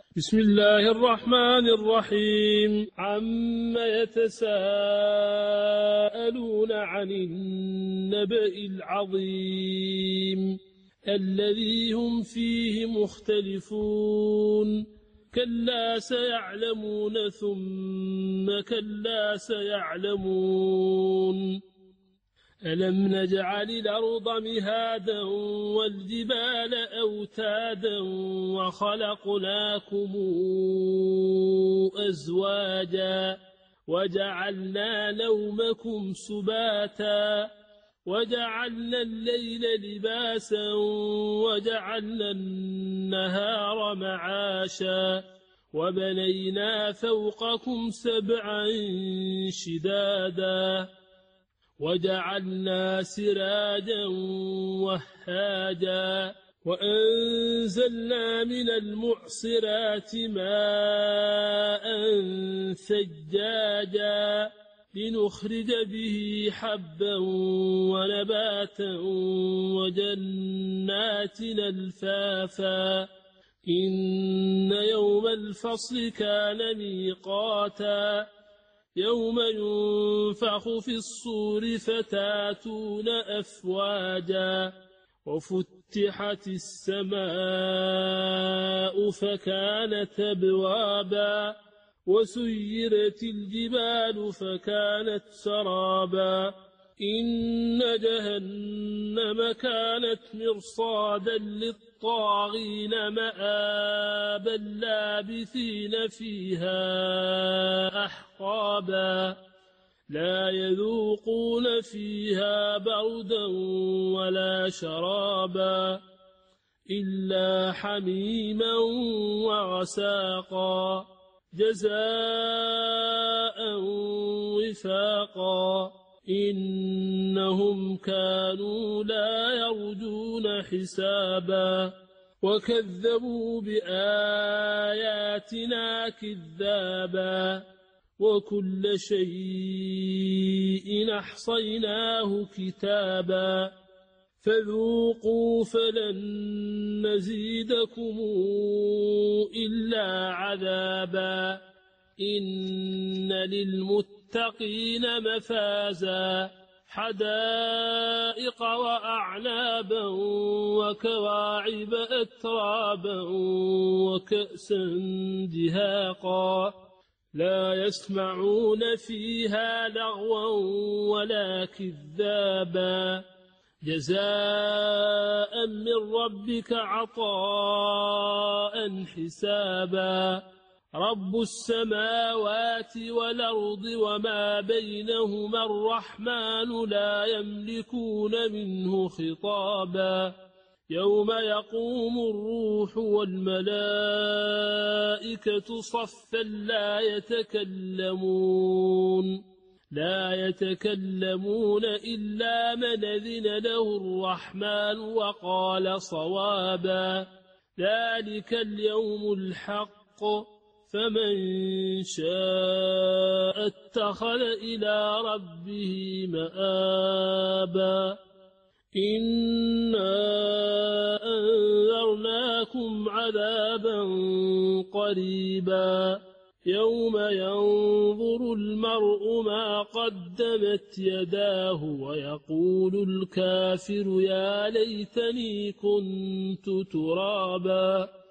بسم الله الرحمن الرحيم. عم يتساءلون عن النبأ العظيم الذي هم فيه مختلفون. كلا سيعلمون ثم كلا سيعلمون. ألم نجعل الأرض مهادا والجبال أوتادا وخلقناكم أزواجا وجعلنا نومكم سباتا وجعلنا الليل لباسا وجعلنا النهار معاشا وبنينا فوقكم سبعا شدادا وجعلنا سراجا وهاجا وأنزلنا من المعصرات ماء ثجاجا لنخرج به حبا ونباتا وجنات ألفافا. إن يوم الفصل كان ميقاتا يوم ينفخ في الصور فتاتون أفواجا وفتحت السماء فكانت أبوابا وسيرت الجبال فكانت سرابا. إن جهنم كانت مرصادا للطاغين مآبا لابثين فيها أحقابا لا يذوقون فيها بردا ولا شرابا إلا حميما وغساقا جزاء وفاقا. إنهم كانوا لا يرجون حسابا وكذبوا بآياتنا كذابا وكل شيء أحصيناه كتابا فذوقوا فلن نزيدكم إلا عذابا. إن للمتقين مفازا حدائق وأعنابا وكواعب أترابا وكأسا دهاقا لا يسمعون فيها لغوا ولا كذابا جزاء من ربك عطاء حسابا. رب السماوات والأرض وما بينهما الرحمن لا يملكون منه خطابا. يوم يقوم الروح والملائكة صفا لا يتكلمون إلا من أذن له الرحمن وقال صوابا. ذلك اليوم الحق فمن شاء اتخذ إلى ربه مآبا. إنا أنذرناكم عذابا قريبا يوم ينظر المرء ما قدمت يداه ويقول الكافر يا ليتني كنت ترابا.